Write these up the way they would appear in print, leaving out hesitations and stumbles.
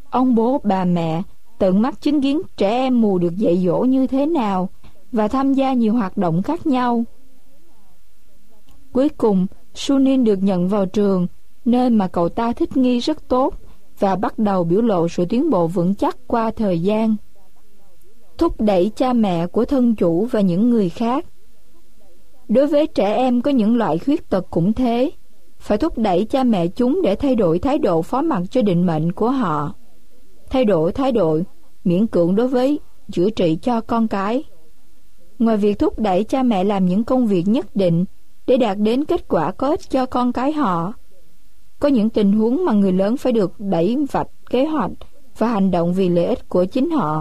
Ông bố bà mẹ tận mắt chứng kiến trẻ em mù được dạy dỗ như thế nào và tham gia nhiều hoạt động khác nhau. Cuối cùng, Sunin được nhận vào trường, nơi mà cậu ta thích nghi rất tốt và bắt đầu biểu lộ sự tiến bộ vững chắc qua thời gian. Thúc đẩy cha mẹ của thân chủ và những người khác. Đối với trẻ em có những loại khuyết tật cũng thế, phải thúc đẩy cha mẹ chúng để thay đổi thái độ phó mặc cho định mệnh của họ. Thay đổi thái độ miễn cưỡng đối với chữa trị cho con cái. Ngoài việc thúc đẩy cha mẹ làm những công việc nhất định để đạt đến kết quả có ích cho con cái họ, có những tình huống mà người lớn phải được đẩy vạch kế hoạch và hành động vì lợi ích của chính họ.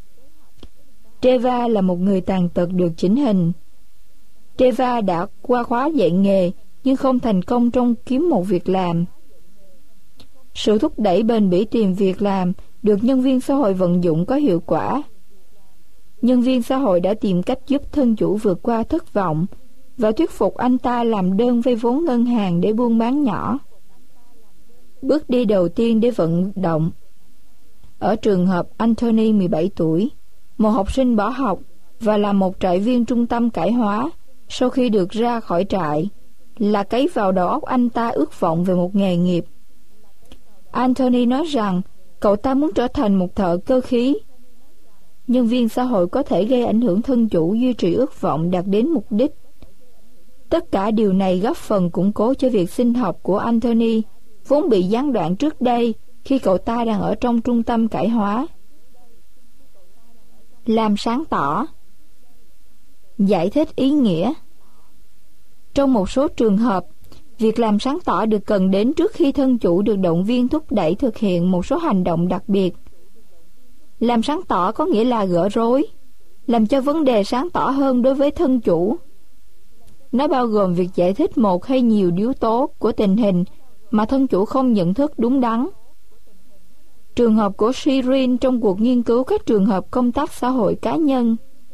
Treva là một người tàn tật được chỉnh hình. Treva đã qua khóa dạy nghề nhưng không thành công trong kiếm một việc làm. Sự thúc đẩy bền bỉ tìm việc làm được nhân viên xã hội vận dụng có hiệu quả. Nhân viên xã hội đã tìm cách giúp thân chủ vượt qua thất vọng và thuyết phục anh ta làm đơn vay vốn ngân hàng để buôn bán nhỏ. Bước đi đầu tiên để vận động. Ở trường hợp Anthony 17 tuổi, một học sinh bỏ học và là một trại viên trung tâm cải hóa sau khi được ra khỏi trại, là cấy vào đầu óc anh ta ước vọng về một nghề nghiệp. Anthony nói rằng cậu ta muốn trở thành một thợ cơ khí. Nhân viên xã hội có thể gây ảnh hưởng thân chủ duy trì ước vọng đạt đến mục đích. Tất cả điều này góp phần củng cố cho việc sinh học của Anthony, vốn bị gián đoạn trước đây khi cậu ta đang ở trong trung tâm cải hóa. Làm sáng tỏ. Giải thích ý nghĩa. Trong một số trường hợp, việc làm sáng tỏ được cần đến trước khi thân chủ được động viên thúc đẩy thực hiện một số hành động đặc biệt. Làm sáng tỏ có nghĩa là gỡ rối, làm cho vấn đề sáng tỏ hơn đối với thân chủ. Nó bao gồm việc giải thích một hay nhiều yếu tố của tình hình mà thân chủ không nhận thức đúng đắn. Trường hợp của Shirin trong cuộc nghiên cứu các trường hợp công tác xã hội cá nhân.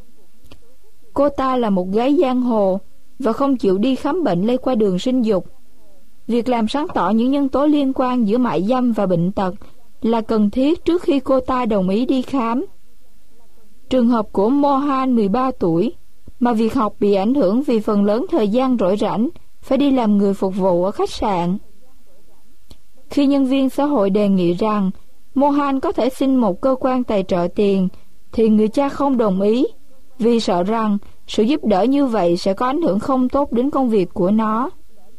Cô ta là một gái giang hồ và không chịu đi khám bệnh lây qua đường sinh dục. Việc làm sáng tỏ những nhân tố liên quan giữa mại dâm và bệnh tật là cần thiết trước khi cô ta đồng ý đi khám. Trường hợp của Mohan 13 tuổi, mà việc học bị ảnh hưởng vì phần lớn thời gian rỗi rảnh phải đi làm người phục vụ ở khách sạn. Khi nhân viên xã hội đề nghị rằng Mohan có thể xin một cơ quan tài trợ tiền, thì người cha không đồng ý, vì sợ rằng sự giúp đỡ như vậy sẽ có ảnh hưởng không tốt đến công việc của nó.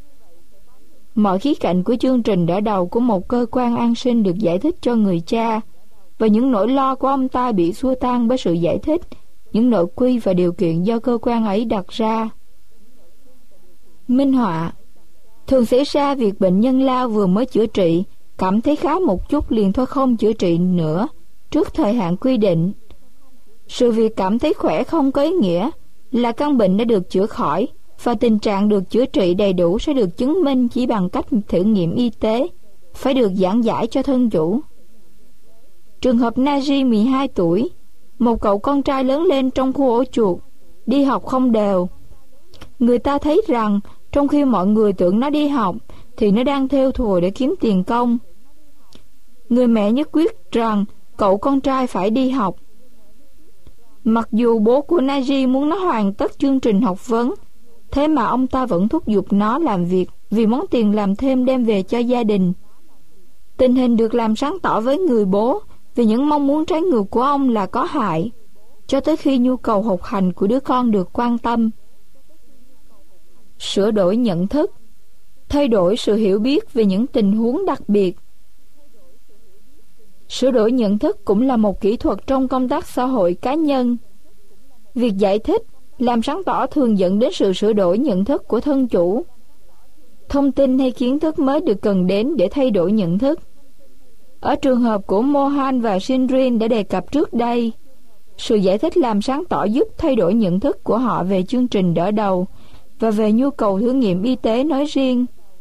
Mọi khía cạnh của chương trình đỡ đầu của một cơ quan an sinh được giải thích cho người cha, và những nỗi lo của ông ta bị xua tan bởi sự giải thích những nội quy và điều kiện do cơ quan ấy đặt ra. Minh họa. Thường xảy ra việc bệnh nhân lao vừa mới chữa trị, cảm thấy khá một chút liền thôi không chữa trị nữa trước thời hạn quy định. Sự việc cảm thấy khỏe không có ý nghĩa là căn bệnh đã được chữa khỏi, và tình trạng được chữa trị đầy đủ sẽ được chứng minh chỉ bằng cách thử nghiệm y tế, phải được giảng giải cho thân chủ. Trường hợp Naji 12 tuổi, một cậu con trai lớn lên trong khu ổ chuột, đi học không đều. Người ta thấy rằng trong khi mọi người tưởng nó đi học thì nó đang thêu thùa để kiếm tiền công. Người mẹ nhất quyết rằng cậu con trai phải đi học. Mặc dù bố của Naji muốn nó hoàn tất chương trình học vấn, thế mà ông ta vẫn thúc giục nó làm việc vì món tiền làm thêm đem về cho gia đình. Tình hình được làm sáng tỏ với người bố vì những mong muốn trái ngược của ông là có hại, cho tới khi nhu cầu học hành của đứa con được quan tâm. Sửa đổi nhận thức. Thay đổi sự hiểu biết về những tình huống đặc biệt. Sửa đổi nhận thức cũng là một kỹ thuật trong công tác xã hội cá nhân. Việc giải thích, làm sáng tỏ thường dẫn đến sự sửa đổi nhận thức của thân chủ. Thông tin hay kiến thức mới được cần đến để thay đổi nhận thức. Ở trường hợp của Mohan và Sindrin đã đề cập trước đây, sự giải thích làm sáng tỏ giúp thay đổi nhận thức của họ về chương trình đỡ đầu và về nhu cầu thử nghiệm y tế nói riêng.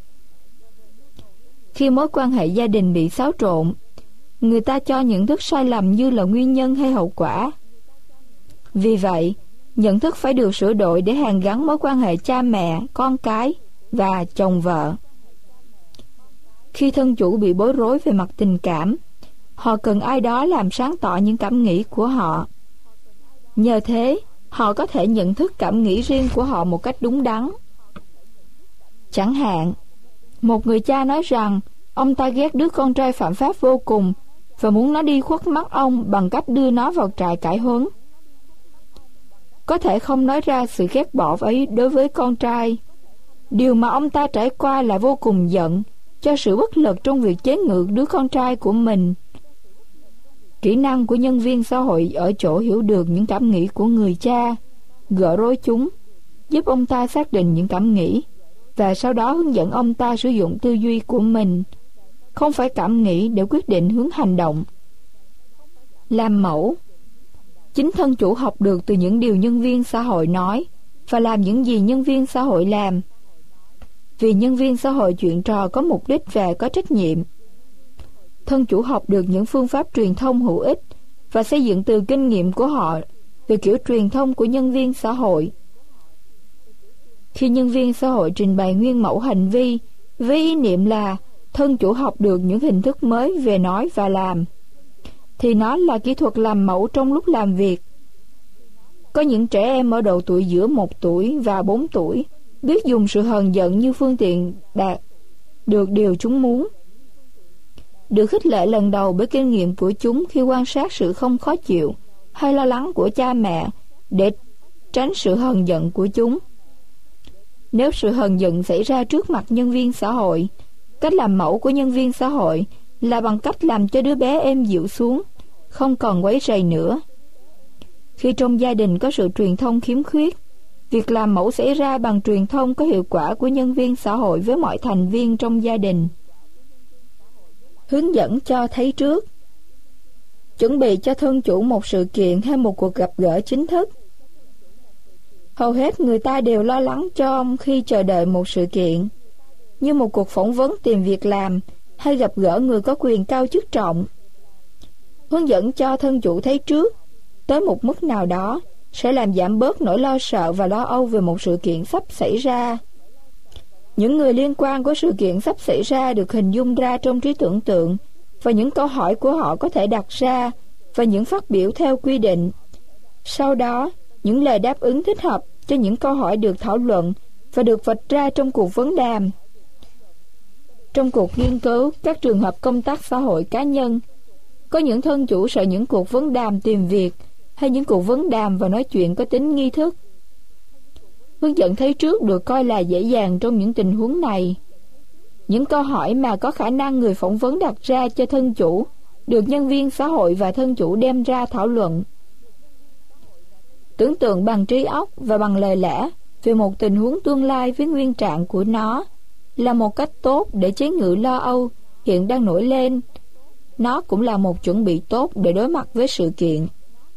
Khi mối quan hệ gia đình bị xáo trộn, người ta cho nhận thức sai lầm như là nguyên nhân hay hậu quả. Vì vậy, nhận thức phải được sửa đổi để hàn gắn mối quan hệ cha mẹ, con cái và chồng vợ. Khi thân chủ bị bối rối về mặt tình cảm, họ cần ai đó làm sáng tỏ những cảm nghĩ của họ. Nhờ thế, họ có thể nhận thức cảm nghĩ riêng của họ một cách đúng đắn. Chẳng hạn, một người cha nói rằng ông ta ghét đứa con trai phạm pháp vô cùng và muốn nó đi khuất mắt ông bằng cách đưa nó vào trại cải huấn. Có thể không nói ra sự ghét bỏ ấy đối với con trai. Điều mà ông ta trải qua là vô cùng giận cho sự bất lực trong việc chế ngự đứa con trai của mình. Kỹ năng của nhân viên xã hội ở chỗ hiểu được những cảm nghĩ của người cha, gỡ rối chúng, giúp ông ta xác định những cảm nghĩ, và sau đó hướng dẫn ông ta sử dụng tư duy của mình, không phải cảm nghĩ, để quyết định hướng hành động. Làm mẫu. Chính thân chủ học được từ những điều nhân viên xã hội nói và làm những gì nhân viên xã hội làm. Vì nhân viên xã hội chuyện trò có mục đích và có trách nhiệm. Thân chủ học được những phương pháp truyền thông hữu ích và xây dựng từ kinh nghiệm của họ về kiểu truyền thông của nhân viên xã hội. Khi nhân viên xã hội trình bày nguyên mẫu hành vi với ý niệm là thân chủ học được những hình thức mới về nói và làm, thì nó là kỹ thuật làm mẫu trong lúc làm việc. Có những trẻ em ở độ tuổi giữa 1 tuổi và 4 tuổi biết dùng sự hờn giận như phương tiện đạt được điều chúng muốn. Được khích lệ lần đầu bởi kinh nghiệm của chúng khi quan sát sự không khó chịu hay lo lắng của cha mẹ để tránh sự hờn giận của chúng. Nếu sự hờn giận xảy ra trước mặt nhân viên xã hội, cách làm mẫu của nhân viên xã hội là bằng cách làm cho đứa bé êm dịu xuống, không còn quấy rầy nữa. Khi trong gia đình có sự truyền thông khiếm khuyết, việc làm mẫu xảy ra bằng truyền thông có hiệu quả của nhân viên xã hội với mọi thành viên trong gia đình. Hướng dẫn cho thấy trước. Chuẩn bị cho thân chủ một sự kiện hay một cuộc gặp gỡ chính thức. Hầu hết người ta đều lo lắng cho ông khi chờ đợi một sự kiện, như một cuộc phỏng vấn tìm việc làm hay gặp gỡ người có quyền cao chức trọng. Hướng dẫn cho thân chủ thấy trước, tới một mức nào đó, sẽ làm giảm bớt nỗi lo sợ và lo âu về một sự kiện sắp xảy ra. Những người liên quan của sự kiện sắp xảy ra được hình dung ra trong trí tưởng tượng, và những câu hỏi của họ có thể đặt ra và những phát biểu theo quy định. Sau đó, những lời đáp ứng thích hợp cho những câu hỏi được thảo luận và được vạch ra trong cuộc vấn đàm. Trong cuộc nghiên cứu các trường hợp công tác xã hội cá nhân, có những thân chủ sợ những cuộc vấn đàm tìm việc hay những cuộc vấn đàm và nói chuyện có tính nghi thức. Hướng dẫn thấy trước được coi là dễ dàng trong những tình huống này. Những câu hỏi mà có khả năng người phỏng vấn đặt ra cho thân chủ được nhân viên xã hội và thân chủ đem ra thảo luận. Tưởng tượng bằng trí óc và bằng lời lẽ về một tình huống tương lai với nguyên trạng của nó là một cách tốt để chế ngự lo âu hiện đang nổi lên. Nó cũng là một chuẩn bị tốt để đối mặt với sự kiện.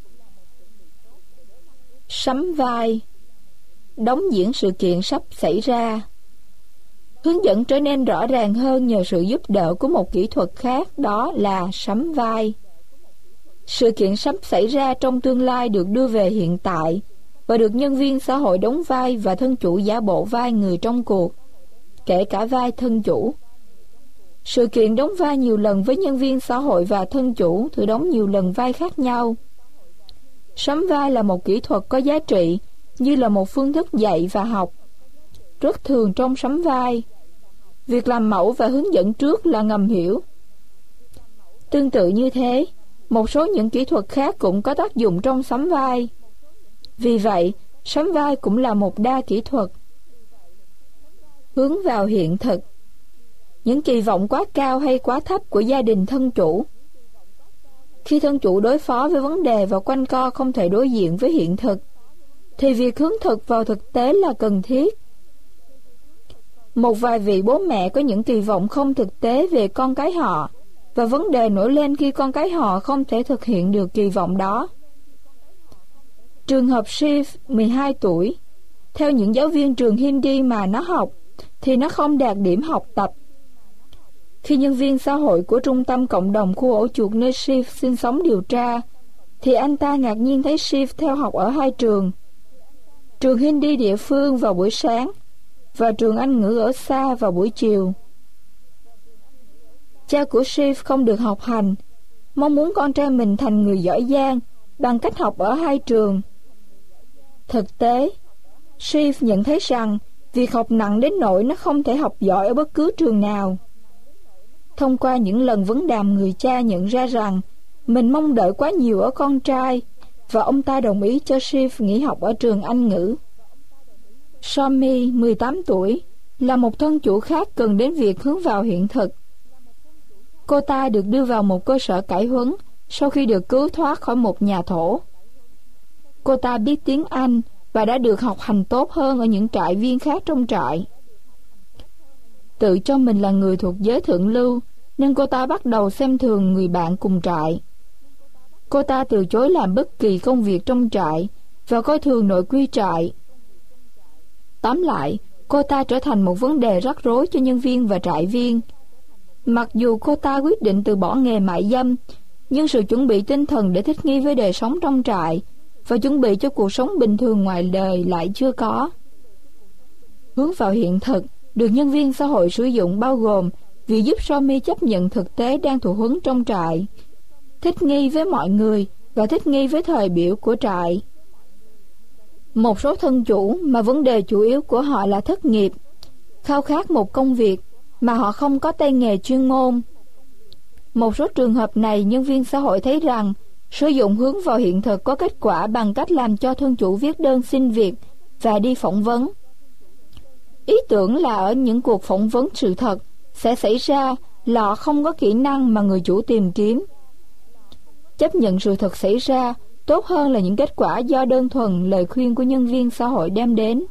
Sắm vai. Đóng diễn sự kiện sắp xảy ra. Hướng dẫn trở nên rõ ràng hơn nhờ sự giúp đỡ của một kỹ thuật khác, đó là sắm vai. Sự kiện sắp xảy ra trong tương lai được đưa về hiện tại và được nhân viên xã hội đóng vai và thân chủ giả bộ vai người trong cuộc, kể cả vai thân chủ. Sự kiện đóng vai nhiều lần với nhân viên xã hội và thân chủ thử đóng nhiều lần vai khác nhau. Sắm vai là một kỹ thuật có giá trị như là một phương thức dạy và học. Rất thường trong sắm vai, việc làm mẫu và hướng dẫn trước là ngầm hiểu. Tương tự như thế, một số những kỹ thuật khác cũng có tác dụng trong sắm vai. Vì vậy, sắm vai cũng là một đa kỹ thuật. Hướng vào hiện thực. Những kỳ vọng quá cao hay quá thấp của gia đình thân chủ. Khi thân chủ đối phó với vấn đề và quanh co không thể đối diện với hiện thực, thì việc hướng thực vào thực tế là cần thiết. Một vài vị bố mẹ có những kỳ vọng không thực tế về con cái họ, và vấn đề nổi lên khi con cái họ không thể thực hiện được kỳ vọng đó. Trường hợp Shiv, 12 tuổi, theo những giáo viên trường Hindi mà nó học, thì nó không đạt điểm học tập. Khi nhân viên xã hội của trung tâm cộng đồng khu ổ chuột nơi Shiv sinh sống điều tra, thì anh ta ngạc nhiên thấy Shiv theo học ở 2 trường. Trường Hindi địa phương vào buổi sáng và trường Anh ngữ ở xa vào buổi chiều. Cha của Shiv không được học hành, mong muốn con trai mình thành người giỏi giang bằng cách học ở hai trường. Thực tế, Shiv nhận thấy rằng việc học nặng đến nỗi nó không thể học giỏi ở bất cứ trường nào. Thông qua những lần vấn đàm, người cha nhận ra rằng mình mong đợi quá nhiều ở con trai, và ông ta đồng ý cho Shiv nghỉ học ở trường Anh ngữ. Swami, 18 tuổi, là một thân chủ khác cần đến việc hướng vào hiện thực. Cô ta được đưa vào một cơ sở cải huấn sau khi được cứu thoát khỏi một nhà thổ. Cô ta biết tiếng Anh và đã được học hành tốt hơn ở những trại viên khác trong trại. Tự cho mình là người thuộc giới thượng lưu, nên cô ta bắt đầu xem thường người bạn cùng trại. Cô ta từ chối làm bất kỳ công việc trong trại và coi thường nội quy trại. Tóm lại, cô ta trở thành một vấn đề rắc rối cho nhân viên và trại viên. Mặc dù cô ta quyết định từ bỏ nghề mại dâm, nhưng sự chuẩn bị tinh thần để thích nghi với đời sống trong trại và chuẩn bị cho cuộc sống bình thường ngoài đời lại chưa có. Hướng vào hiện thực được nhân viên xã hội sử dụng bao gồm việc giúp Swami chấp nhận thực tế đang thụ huấn trong trại, thích nghi với mọi người và thích nghi với thời biểu của trại. Một số thân chủ mà vấn đề chủ yếu của họ là thất nghiệp, khao khát một công việc mà họ không có tay nghề chuyên môn. Một số trường hợp này, nhân viên xã hội thấy rằng sử dụng hướng vào hiện thực có kết quả bằng cách làm cho thân chủ viết đơn xin việc và đi phỏng vấn. Ý tưởng là ở những cuộc phỏng vấn sự thật sẽ xảy ra là họ không có kỹ năng mà người chủ tìm kiếm. Chấp nhận sự thật xảy ra tốt hơn là những kết quả do đơn thuần lời khuyên của nhân viên xã hội đem đến.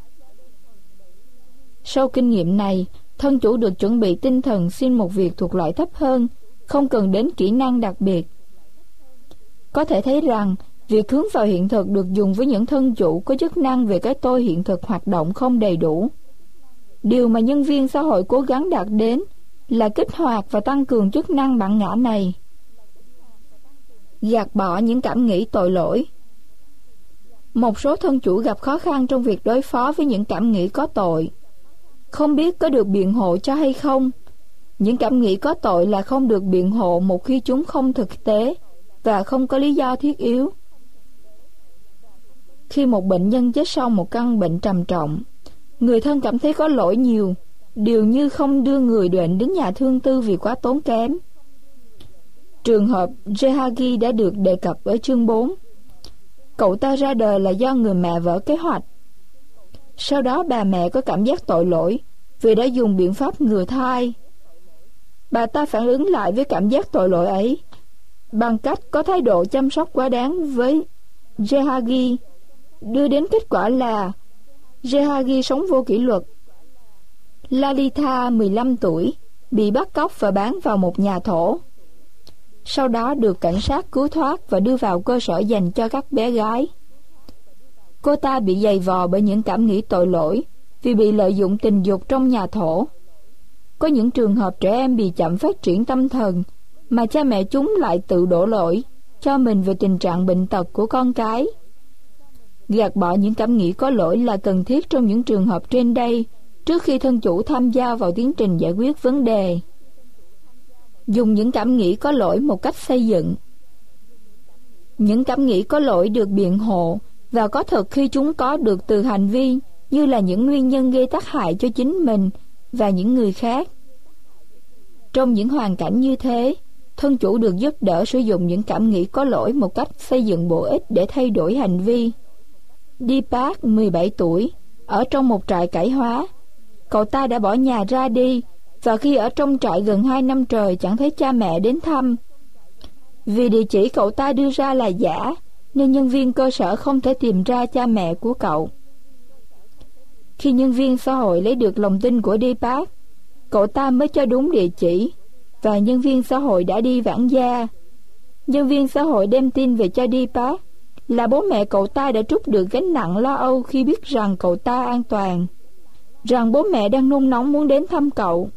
Sau kinh nghiệm này, thân chủ được chuẩn bị tinh thần xin một việc thuộc loại thấp hơn, không cần đến kỹ năng đặc biệt. Có thể thấy rằng, việc hướng vào hiện thực được dùng với những thân chủ có chức năng về cái tôi hiện thực hoạt động không đầy đủ. Điều mà nhân viên xã hội cố gắng đạt đến là kích hoạt và tăng cường chức năng bản ngã này. Gạt bỏ những cảm nghĩ tội lỗi. Một số thân chủ gặp khó khăn trong việc đối phó với những cảm nghĩ có tội. Không biết có được biện hộ cho hay không. Những cảm nghĩ có tội là không được biện hộ một khi chúng không thực tế và không có lý do thiết yếu. Khi một bệnh nhân chết sau một căn bệnh trầm trọng, người thân cảm thấy có lỗi nhiều, điều như không đưa người bệnh đến nhà thương tư vì quá tốn kém. Trường hợp Jehagi đã được đề cập ở chương 4. Cậu ta ra đời là do người mẹ vỡ kế hoạch. Sau đó bà mẹ có cảm giác tội lỗi vì đã dùng biện pháp ngừa thai. Bà ta phản ứng lại với cảm giác tội lỗi ấy bằng cách có thái độ chăm sóc quá đáng với Jehagi, đưa đến kết quả là Jehagi sống vô kỷ luật. Lalitha, 15 tuổi, bị bắt cóc và bán vào một nhà thổ. Sau đó được cảnh sát cứu thoát và đưa vào cơ sở dành cho các bé gái. Cô ta bị giày vò bởi những cảm nghĩ tội lỗi vì bị lợi dụng tình dục trong nhà thổ. Có những trường hợp trẻ em bị chậm phát triển tâm thần mà cha mẹ chúng lại tự đổ lỗi cho mình về tình trạng bệnh tật của con cái. Gạt bỏ những cảm nghĩ có lỗi là cần thiết trong những trường hợp trên đây trước khi thân chủ tham gia vào tiến trình giải quyết vấn đề. Dùng những cảm nghĩ có lỗi một cách xây dựng. Những cảm nghĩ có lỗi được biện hộ và có thật khi chúng có được từ hành vi như là những nguyên nhân gây tác hại cho chính mình và những người khác. Trong những hoàn cảnh như thế, thân chủ được giúp đỡ sử dụng những cảm nghĩ có lỗi một cách xây dựng bổ ích để thay đổi hành vi. Deepak, 17 tuổi, ở trong một trại cải hóa. Cậu ta đã bỏ nhà ra đi và khi ở trong trại gần 2 năm trời chẳng thấy cha mẹ đến thăm. Vì địa chỉ cậu ta đưa ra là giả, nên nhân viên cơ sở không thể tìm ra cha mẹ của cậu. Khi nhân viên xã hội lấy được lòng tin của Deepak, cậu ta mới cho đúng địa chỉ, và nhân viên xã hội đã đi vãng gia. Nhân viên xã hội đem tin về cho Deepak là bố mẹ cậu ta đã trút được gánh nặng lo âu khi biết rằng cậu ta an toàn, rằng bố mẹ đang nôn nóng muốn đến thăm cậu.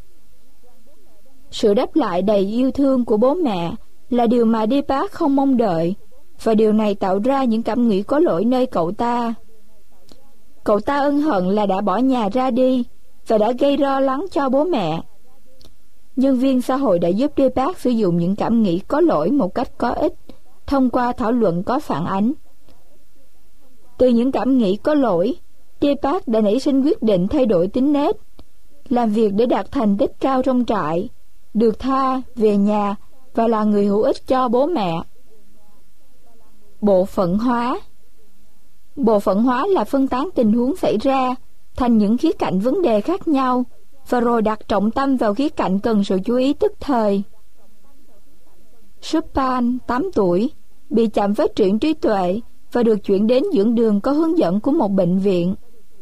Sự đáp lại đầy yêu thương của bố mẹ là điều mà Deepak không mong đợi, và điều này tạo ra những cảm nghĩ có lỗi nơi cậu ta. Cậu ta ân hận là đã bỏ nhà ra đi và đã gây lo lắng cho bố mẹ. Nhân viên xã hội đã giúp Deepak sử dụng những cảm nghĩ có lỗi một cách có ích thông qua thảo luận có phản ánh. Từ những cảm nghĩ có lỗi, Deepak đã nảy sinh quyết định thay đổi tính nết, làm việc để đạt thành tích cao trong trại, được tha, về nhà và là người hữu ích cho bố mẹ. Bộ phận hóa. Bộ phận hóa là phân tán tình huống xảy ra thành những khía cạnh vấn đề khác nhau và rồi đặt trọng tâm vào khía cạnh cần sự chú ý tức thời. Subhan, 8 tuổi, bị chậm phát triển trí tuệ và được chuyển đến dưỡng đường có hướng dẫn của một bệnh viện.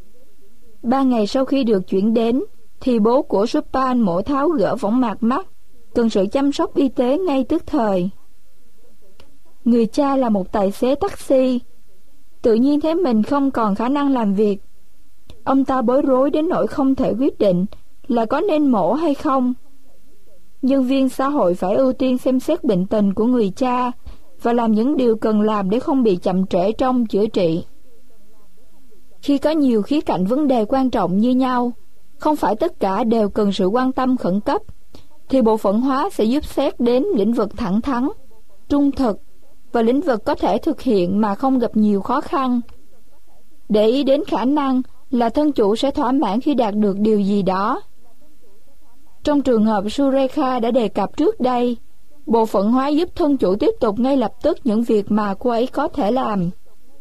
3 ngày sau khi được chuyển đến, thì bố của Subhan mổ tháo gỡ võng mạc mắt, cần sự chăm sóc y tế ngay tức thời. Người cha là một tài xế taxi, tự nhiên thấy mình không còn khả năng làm việc. Ông ta bối rối đến nỗi không thể quyết định là có nên mổ hay không. Nhân viên xã hội phải ưu tiên xem xét bệnh tình của người cha và làm những điều cần làm để không bị chậm trễ trong chữa trị. Khi có nhiều khía cạnh vấn đề quan trọng như nhau, không phải tất cả đều cần sự quan tâm khẩn cấp, thì bộ phận hóa sẽ giúp xét đến lĩnh vực thẳng thắn, trung thực và lĩnh vực có thể thực hiện mà không gặp nhiều khó khăn. Để ý đến khả năng là thân chủ sẽ thỏa mãn khi đạt được điều gì đó. Trong trường hợp Surekha đã đề cập trước đây, bộ phận hóa giúp thân chủ tiếp tục ngay lập tức những việc mà cô ấy có thể làm.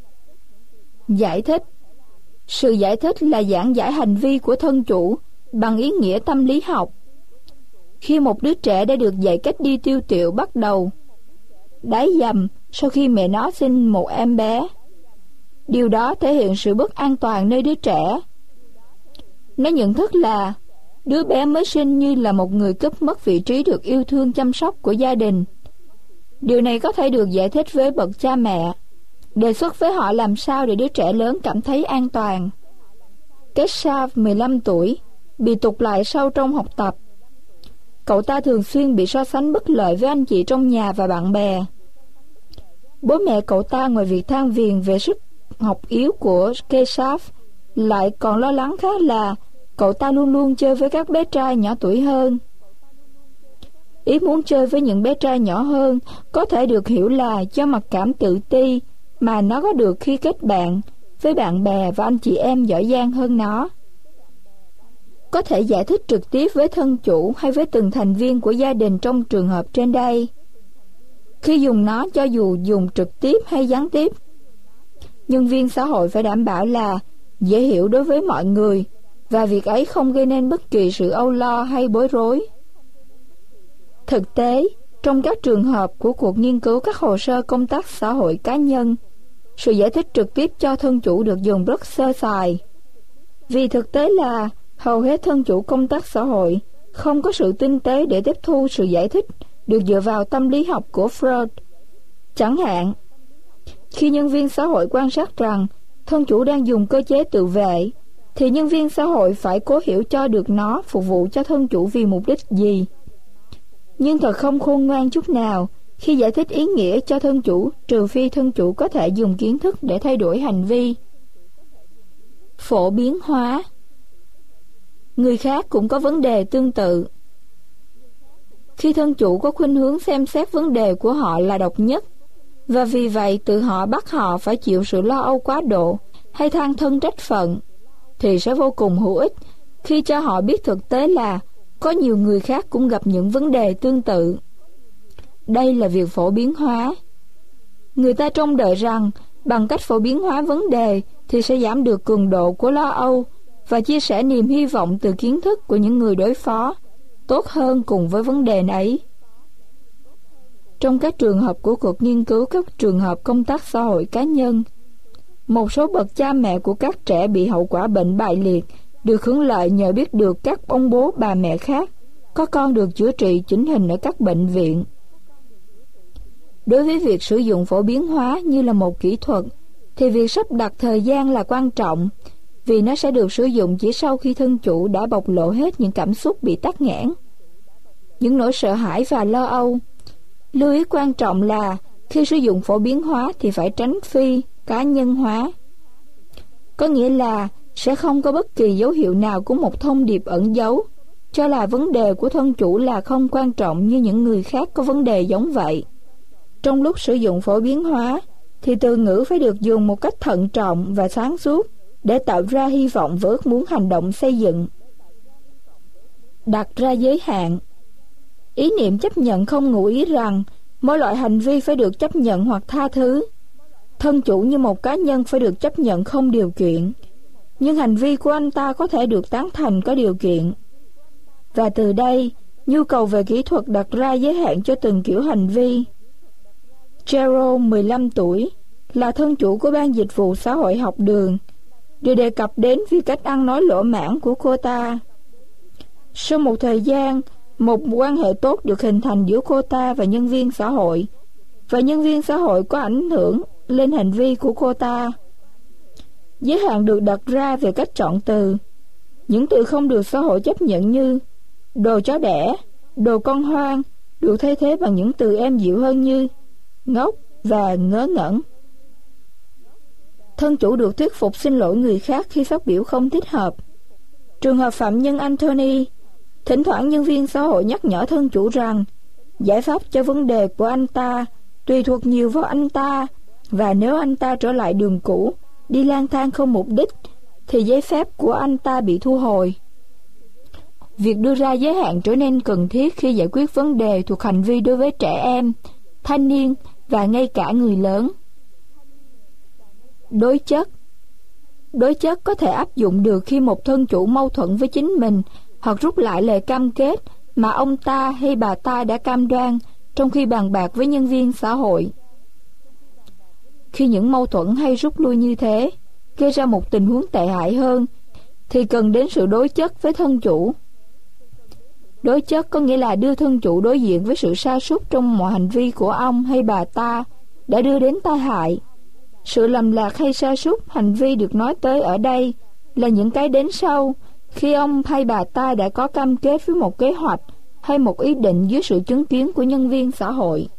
Giải thích. Sự giải thích là giảng giải hành vi của thân chủ bằng ý nghĩa tâm lý học. Khi một đứa trẻ đã được dạy cách đi tiêu tiểu bắt đầu đái dầm sau khi mẹ nó sinh một em bé, điều đó thể hiện sự bất an toàn nơi đứa trẻ. Nó nhận thức là đứa bé mới sinh như là một người cướp mất vị trí được yêu thương chăm sóc của gia đình. Điều này có thể được giải thích với bậc cha mẹ, đề xuất với họ làm sao để đứa trẻ lớn cảm thấy an toàn. Keshav, 15 tuổi, bị tụt lại sau trong học tập. Cậu ta thường xuyên bị so sánh bất lợi với anh chị trong nhà và bạn bè. Bố mẹ cậu ta ngoài việc than phiền về sức học yếu của Keshav, lại còn lo lắng khác là cậu ta luôn luôn chơi với các bé trai nhỏ tuổi hơn. Ý muốn chơi với những bé trai nhỏ hơn có thể được hiểu là do mặc cảm tự ti mà nó có được khi kết bạn với bạn bè và anh chị em giỏi giang hơn nó. Có thể giải thích trực tiếp với thân chủ hay với từng thành viên của gia đình trong trường hợp trên đây. Khi dùng nó, cho dù dùng trực tiếp hay gián tiếp, nhân viên xã hội phải đảm bảo là dễ hiểu đối với mọi người và việc ấy không gây nên bất kỳ sự âu lo hay bối rối. Thực tế, trong các trường hợp của cuộc nghiên cứu các hồ sơ công tác xã hội cá nhân, sự giải thích trực tiếp cho thân chủ được dùng rất sơ sài. Vì thực tế là hầu hết thân chủ công tác xã hội không có sự tinh tế để tiếp thu sự giải thích được dựa vào tâm lý học của Freud. Chẳng hạn, khi nhân viên xã hội quan sát rằng thân chủ đang dùng cơ chế tự vệ, thì nhân viên xã hội phải cố hiểu cho được nó phục vụ cho thân chủ vì mục đích gì. Nhưng thật không khôn ngoan chút nào khi giải thích ý nghĩa cho thân chủ, trừ phi thân chủ có thể dùng kiến thức để thay đổi hành vi. Phổ biến hóa. Người khác cũng có vấn đề tương tự. Khi thân chủ có khuynh hướng xem xét vấn đề của họ là độc nhất, và vì vậy tự họ bắt họ phải chịu sự lo âu quá độ hay than thân trách phận, thì sẽ vô cùng hữu ích khi cho họ biết thực tế là có nhiều người khác cũng gặp những vấn đề tương tự. Đây là việc phổ biến hóa. Người ta trông đợi rằng bằng cách phổ biến hóa vấn đề thì sẽ giảm được cường độ của lo âu và chia sẻ niềm hy vọng từ kiến thức của những người đối phó tốt hơn cùng với vấn đề ấy. Trong các trường hợp của cuộc nghiên cứu các trường hợp công tác xã hội cá nhân, một số bậc cha mẹ của các trẻ bị hậu quả bệnh bại liệt được hưởng lợi nhờ biết được các ông bố bà mẹ khác có con được chữa trị chỉnh hình ở các bệnh viện. Đối với việc sử dụng phổ biến hóa như là một kỹ thuật, thì việc sắp đặt thời gian là quan trọng, vì nó sẽ được sử dụng chỉ sau khi thân chủ đã bộc lộ hết những cảm xúc bị tắc nghẽn, những nỗi sợ hãi và lo âu. Lưu ý quan trọng là khi sử dụng phổ biến hóa thì phải tránh cá nhân hóa. Có nghĩa là sẽ không có bất kỳ dấu hiệu nào của một thông điệp ẩn giấu, cho là vấn đề của thân chủ là không quan trọng như những người khác có vấn đề giống vậy. Trong lúc sử dụng phổ biến hóa, thì từ ngữ phải được dùng một cách thận trọng và sáng suốt để tạo ra hy vọng và ước muốn hành động xây dựng. Đặt ra giới hạn. Ý niệm chấp nhận không ngụ ý rằng mỗi loại hành vi phải được chấp nhận hoặc tha thứ. Thân chủ như một cá nhân phải được chấp nhận không điều kiện, nhưng hành vi của anh ta có thể được tán thành có điều kiện. Và từ đây, nhu cầu về kỹ thuật đặt ra giới hạn cho từng kiểu hành vi. Gerald, 15 tuổi, là thân chủ của ban dịch vụ xã hội học đường, được đề cập đến vì cách ăn nói lỗ mãng của cô ta. Sau một thời gian, một quan hệ tốt được hình thành giữa cô ta và nhân viên xã hội, và nhân viên xã hội có ảnh hưởng lên hành vi của cô ta. Giới hạn được đặt ra về cách chọn từ. Những từ không được xã hội chấp nhận như đồ chó đẻ, đồ con hoang được thay thế bằng những từ êm dịu hơn như ngốc và ngớ ngẩn. Thân chủ được thuyết phục xin lỗi người khác khi phát biểu không thích hợp. Trường hợp phạm nhân Anthony, thỉnh thoảng nhân viên xã hội nhắc nhở thân chủ rằng giải pháp cho vấn đề của anh ta tùy thuộc nhiều vào anh ta, và nếu anh ta trở lại đường cũ, đi lang thang không mục đích, thì giấy phép của anh ta bị thu hồi. Việc đưa ra giới hạn trở nên cần thiết khi giải quyết vấn đề thuộc hành vi đối với trẻ em, thanh niên và ngay cả người lớn. Đối chất. Đối chất có thể áp dụng được khi một thân chủ mâu thuẫn với chính mình hoặc rút lại lời cam kết mà ông ta hay bà ta đã cam đoan trong khi bàn bạc với nhân viên xã hội. Khi những mâu thuẫn hay rút lui như thế gây ra một tình huống tệ hại hơn, thì cần đến sự đối chất với thân chủ. Đối chất có nghĩa là đưa thân chủ đối diện với sự sa sút trong mọi hành vi của ông hay bà ta đã đưa đến tai hại. Sự lầm lạc hay sa sút hành vi được nói tới ở đây là những cái đến sau khi ông hay bà ta đã có cam kết với một kế hoạch hay một ý định dưới sự chứng kiến của nhân viên xã hội.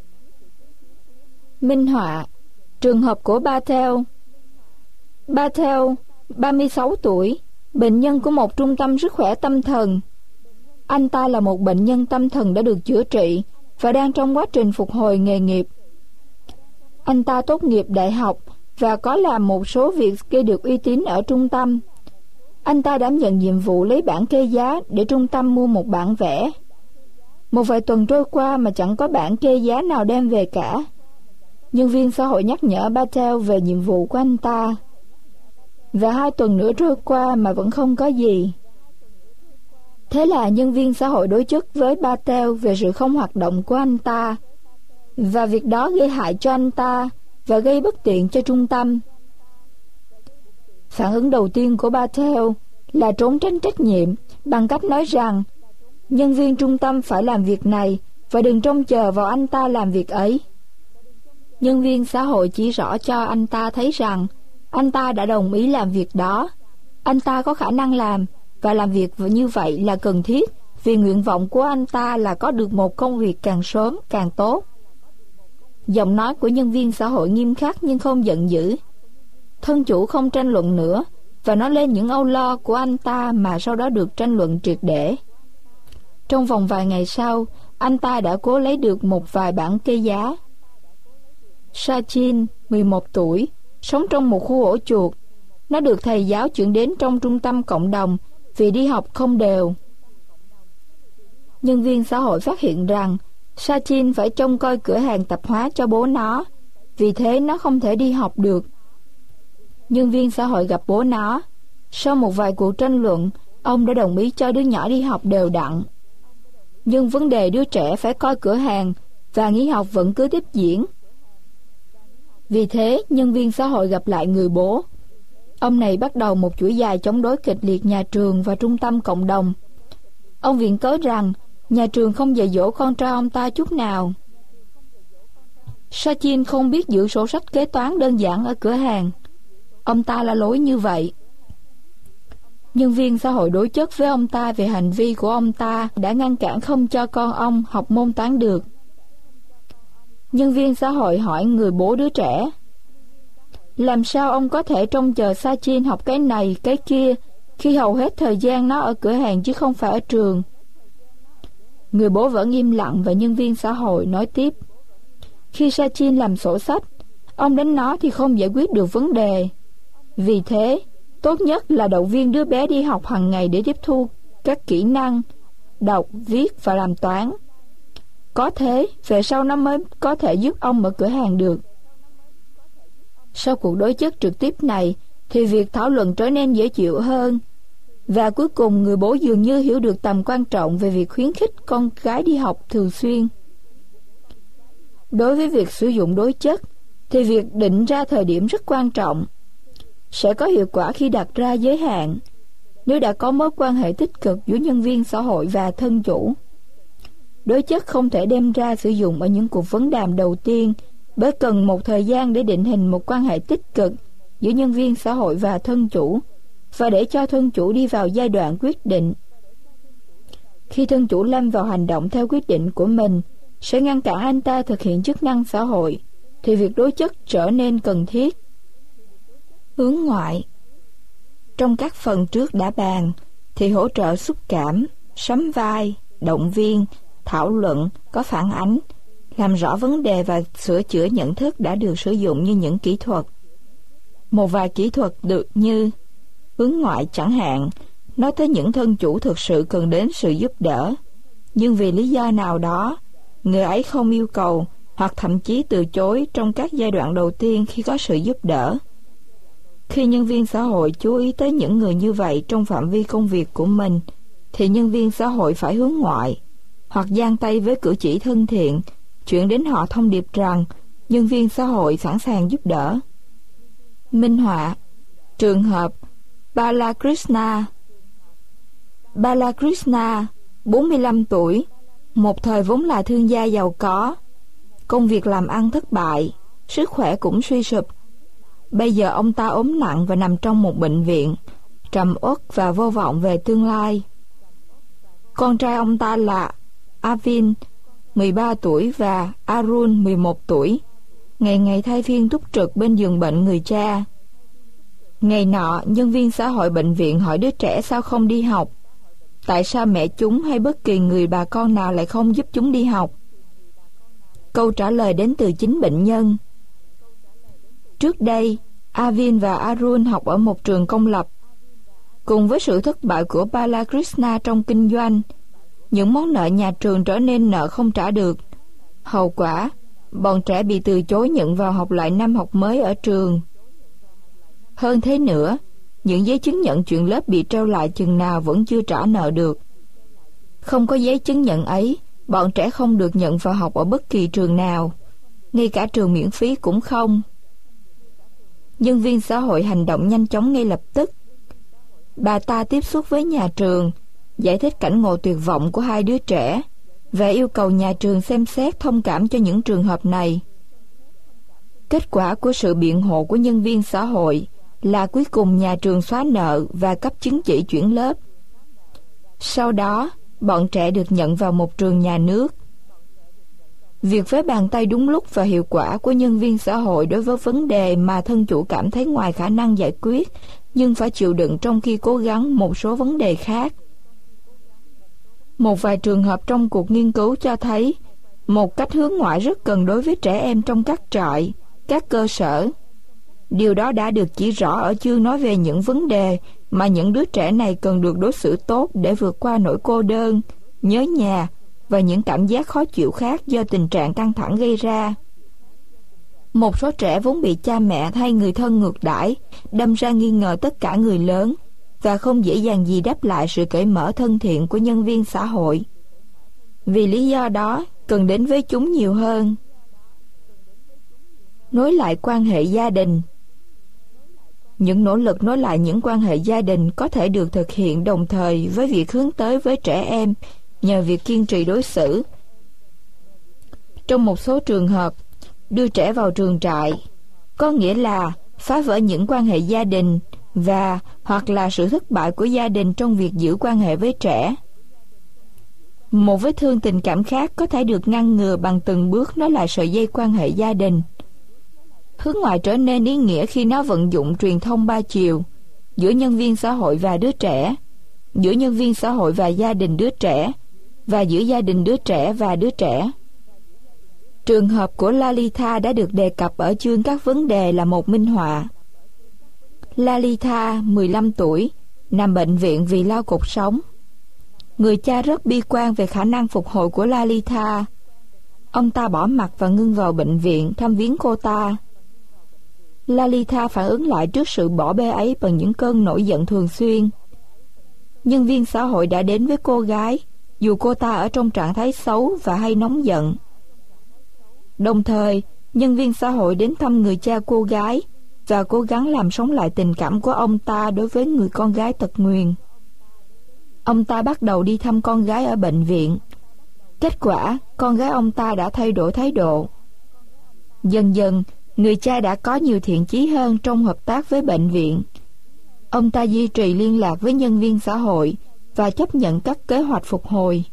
Minh họa. Trường hợp của Patel. Patel, 36 tuổi, bệnh nhân của một trung tâm sức khỏe tâm thần. Anh ta là một bệnh nhân tâm thần đã được chữa trị và đang trong quá trình phục hồi nghề nghiệp. Anh ta tốt nghiệp đại học và có làm một số việc gây được uy tín ở trung tâm. Anh ta đảm nhận nhiệm vụ lấy bản kê giá để trung tâm mua một bản vẽ. Một vài tuần trôi qua mà chẳng có bản kê giá nào đem về cả. Nhân viên xã hội nhắc nhở Patel về nhiệm vụ của anh ta. Và 2 tuần nữa trôi qua mà vẫn không có gì. Thế là nhân viên xã hội đối chất với Patel về sự không hoạt động của anh ta, và việc đó gây hại cho anh ta và gây bất tiện cho trung tâm. Phản ứng đầu tiên của Patel là trốn tránh trách nhiệm bằng cách nói rằng nhân viên trung tâm phải làm việc này và đừng trông chờ vào anh ta làm việc ấy. Nhân viên xã hội chỉ rõ cho anh ta thấy rằng anh ta đã đồng ý làm việc đó. Anh ta có khả năng làm, và làm việc như vậy là cần thiết vì nguyện vọng của anh ta là có được một công việc càng sớm càng tốt. Giọng nói của nhân viên xã hội nghiêm khắc nhưng không giận dữ. Thân chủ không tranh luận nữa và nói lên những âu lo của anh ta mà sau đó được tranh luận triệt để. Trong vòng vài ngày sau, anh ta đã cố lấy được một vài bản kê giá. Sachin, 11 tuổi, sống trong một khu ổ chuột. Nó được thầy giáo chuyển đến trong trung tâm cộng đồng vì đi học không đều. Nhân viên xã hội phát hiện rằng Sachin phải trông coi cửa hàng tạp hóa cho bố nó, vì thế nó không thể đi học được. Nhân viên xã hội gặp bố nó. Sau một vài cuộc tranh luận, ông đã đồng ý cho đứa nhỏ đi học đều đặn. Nhưng vấn đề đứa trẻ phải coi cửa hàng và nghỉ học vẫn cứ tiếp diễn. Vì thế, nhân viên xã hội gặp lại người bố. Ông này bắt đầu một chuỗi dài chống đối kịch liệt nhà trường và trung tâm cộng đồng. Ông viện cớ rằng nhà trường không dạy dỗ con trai ông ta chút nào. Sachin không biết giữ sổ sách kế toán đơn giản ở cửa hàng. Ông ta la lối như vậy. Nhân viên xã hội đối chất với ông ta về hành vi của ông ta đã ngăn cản không cho con ông học môn toán được. Nhân viên xã hội hỏi người bố đứa trẻ: làm sao ông có thể trông chờ Sachin học cái này, cái kia khi hầu hết thời gian nó ở cửa hàng chứ không phải ở trường. Người bố vẫn im lặng và nhân viên xã hội nói tiếp. Khi Sachin làm sổ sách, ông đánh nó thì không giải quyết được vấn đề. Vì thế, tốt nhất là động viên đứa bé đi học hàng ngày để tiếp thu các kỹ năng đọc, viết và làm toán. Có thế, về sau nó mới có thể giúp ông mở cửa hàng được. Sau cuộc đối chất trực tiếp này, thì việc thảo luận trở nên dễ chịu hơn. Và cuối cùng người bố dường như hiểu được tầm quan trọng về việc khuyến khích con gái đi học thường xuyên. Đối với việc sử dụng đối chất, thì việc định ra thời điểm rất quan trọng. Sẽ có hiệu quả khi đặt ra giới hạn, nếu đã có mối quan hệ tích cực giữa nhân viên xã hội và thân chủ. Đối chất không thể đem ra sử dụng ở những cuộc vấn đàm đầu tiên, bởi cần một thời gian để định hình một quan hệ tích cực giữa nhân viên xã hội và thân chủ, và để cho thân chủ đi vào giai đoạn quyết định. Khi thân chủ lâm vào hành động theo quyết định của mình, sẽ ngăn cản anh ta thực hiện chức năng xã hội, thì việc đối chất trở nên cần thiết. Hướng ngoại. Trong các phần trước đã bàn, thì hỗ trợ xúc cảm, sắm vai, động viên, thảo luận, có phản ánh, làm rõ vấn đề và sửa chữa nhận thức đã được sử dụng như những kỹ thuật. Một vài kỹ thuật được như hướng ngoại chẳng hạn, nói tới những thân chủ thực sự cần đến sự giúp đỡ, nhưng vì lý do nào đó, người ấy không yêu cầu hoặc thậm chí từ chối trong các giai đoạn đầu tiên khi có sự giúp đỡ. Khi nhân viên xã hội chú ý tới những người như vậy trong phạm vi công việc của mình, thì nhân viên xã hội phải hướng ngoại, hoặc giang tay với cử chỉ thân thiện, chuyển đến họ thông điệp rằng nhân viên xã hội sẵn sàng giúp đỡ. Minh họa. Trường hợp Balakrishna. Balakrishna, 45 tuổi, một thời vốn là thương gia giàu có. Công việc làm ăn thất bại, sức khỏe cũng suy sụp. Bây giờ ông ta ốm nặng và nằm trong một bệnh viện, trầm uất và vô vọng về tương lai. Con trai ông ta là Arvind, 13 tuổi và Arun, 11 tuổi, ngày ngày thay phiên túc trực bên giường bệnh người cha. Ngày nọ, nhân viên xã hội bệnh viện hỏi đứa trẻ sao không đi học. Tại sao mẹ chúng hay bất kỳ người bà con nào lại không giúp chúng đi học? Câu trả lời đến từ chính bệnh nhân. Trước đây, Arvind và Arun học ở một trường công lập. Cùng với sự thất bại của Balakrishna trong kinh doanh, những món nợ nhà trường trở nên nợ không trả được. Hậu quả, bọn trẻ bị từ chối nhận vào học lại năm học mới ở trường. Hơn thế nữa, những giấy chứng nhận chuyển lớp bị treo lại chừng nào vẫn chưa trả nợ được. Không có giấy chứng nhận ấy, bọn trẻ không được nhận vào học ở bất kỳ trường nào, ngay cả trường miễn phí cũng không. Nhân viên xã hội hành động nhanh chóng ngay lập tức. Bà ta tiếp xúc với nhà trường, giải thích cảnh ngộ tuyệt vọng của hai đứa trẻ và yêu cầu nhà trường xem xét thông cảm cho những trường hợp này. Kết quả của sự biện hộ của nhân viên xã hội là cuối cùng nhà trường xóa nợ và cấp chứng chỉ chuyển lớp. Sau đó, bọn trẻ được nhận vào một trường nhà nước. Việc với bàn tay đúng lúc và hiệu quả của nhân viên xã hội đối với vấn đề mà thân chủ cảm thấy ngoài khả năng giải quyết, nhưng phải chịu đựng trong khi cố gắng một số vấn đề khác. Một vài trường hợp trong cuộc nghiên cứu cho thấy một cách hướng ngoại rất cần đối với trẻ em trong các trại, các cơ sở. Điều đó đã được chỉ rõ ở chương nói về những vấn đề mà những đứa trẻ này cần được đối xử tốt để vượt qua nỗi cô đơn, nhớ nhà và những cảm giác khó chịu khác do tình trạng căng thẳng gây ra. Một số trẻ vốn bị cha mẹ hay người thân ngược đãi, đâm ra nghi ngờ tất cả người lớn và không dễ dàng gì đáp lại sự cởi mở thân thiện của nhân viên xã hội. Vì lý do đó, cần đến với chúng nhiều hơn. Nối lại quan hệ gia đình. Những nỗ lực nối lại những quan hệ gia đình có thể được thực hiện đồng thời với việc hướng tới với trẻ em nhờ việc kiên trì đối xử. Trong một số trường hợp, đưa trẻ vào trường trại, có nghĩa là phá vỡ những quan hệ gia đình và hoặc là sự thất bại của gia đình trong việc giữ quan hệ với trẻ. Một vết thương tình cảm khác có thể được ngăn ngừa bằng từng bước nối lại sợi dây quan hệ gia đình. Hướng ngoại trở nên ý nghĩa khi nó vận dụng truyền thông ba chiều, giữa nhân viên xã hội và đứa trẻ, giữa nhân viên xã hội và gia đình đứa trẻ, và giữa gia đình đứa trẻ và đứa trẻ. Trường hợp của Lalita đã được đề cập ở chương các vấn đề là một minh họa. Lalita, 15 tuổi, nằm bệnh viện vì lao cột sống. Người cha rất bi quan về khả năng phục hồi của Lalita. Ông ta bỏ mặc và ngưng vào bệnh viện thăm viếng cô ta. Lalita phản ứng lại trước sự bỏ bê ấy bằng những cơn nổi giận thường xuyên. Nhân viên xã hội đã đến với cô gái, dù cô ta ở trong trạng thái xấu và hay nóng giận. Đồng thời, nhân viên xã hội đến thăm người cha cô gái và cố gắng làm sống lại tình cảm của ông ta đối với người con gái tật nguyền. Ông ta bắt đầu đi thăm con gái ở bệnh viện. Kết quả, con gái ông ta đã thay đổi thái độ. Dần dần, người cha đã có nhiều thiện chí hơn trong hợp tác với bệnh viện. Ông ta duy trì liên lạc với nhân viên xã hội và chấp nhận các kế hoạch phục hồi.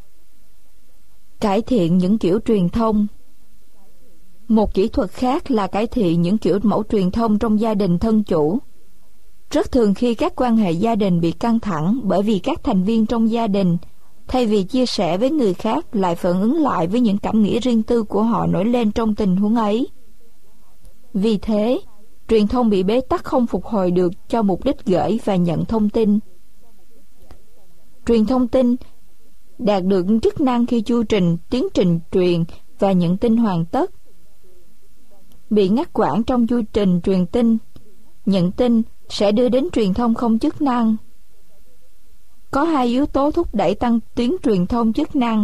Cải thiện những kiểu truyền thông. Một kỹ thuật khác là cải thiện những kiểu mẫu truyền thông trong gia đình thân chủ. Rất thường khi các quan hệ gia đình bị căng thẳng bởi vì các thành viên trong gia đình, thay vì chia sẻ với người khác, lại phản ứng lại với những cảm nghĩ riêng tư của họ nổi lên trong tình huống ấy. Vì thế, truyền thông bị bế tắc không phục hồi được cho mục đích gửi và nhận thông tin. Truyền thông tin đạt được chức năng khi tiến trình truyền và nhận tin hoàn tất. Bị ngắt quãng trong chu trình truyền tin, nhận tin sẽ đưa đến truyền thông không chức năng. Có hai yếu tố thúc đẩy tăng tuyến truyền thông chức năng.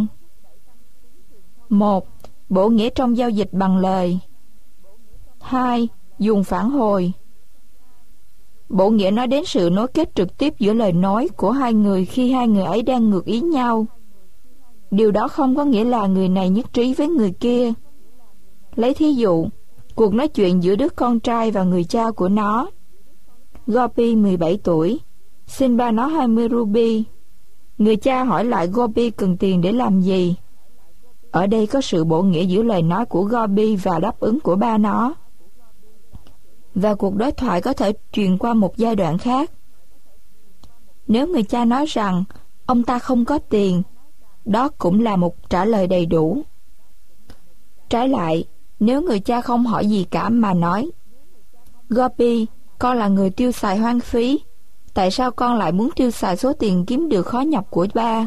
1. Bổ nghĩa trong giao dịch bằng lời. 2. Dùng phản hồi. Bổ nghĩa nói đến sự nối kết trực tiếp giữa lời nói của hai người khi hai người ấy đang ngược ý nhau. Điều đó không có nghĩa là người này nhất trí với người kia. Lấy thí dụ, cuộc nói chuyện giữa đứa con trai và người cha của nó. Gopi 17 tuổi, xin ba nó 20 ruby. Người cha hỏi lại Gopi cần tiền để làm gì. Ở đây có sự bổ nghĩa giữa lời nói của Gopi và đáp ứng của ba nó. Và cuộc đối thoại có thể truyền qua một giai đoạn khác. Nếu người cha nói rằng ông ta không có tiền, đó cũng là một trả lời đầy đủ. Trái lại, nếu người cha không hỏi gì cả mà nói, Gopi, con là người tiêu xài hoang phí, tại sao con lại muốn tiêu xài số tiền kiếm được khó nhọc của ba?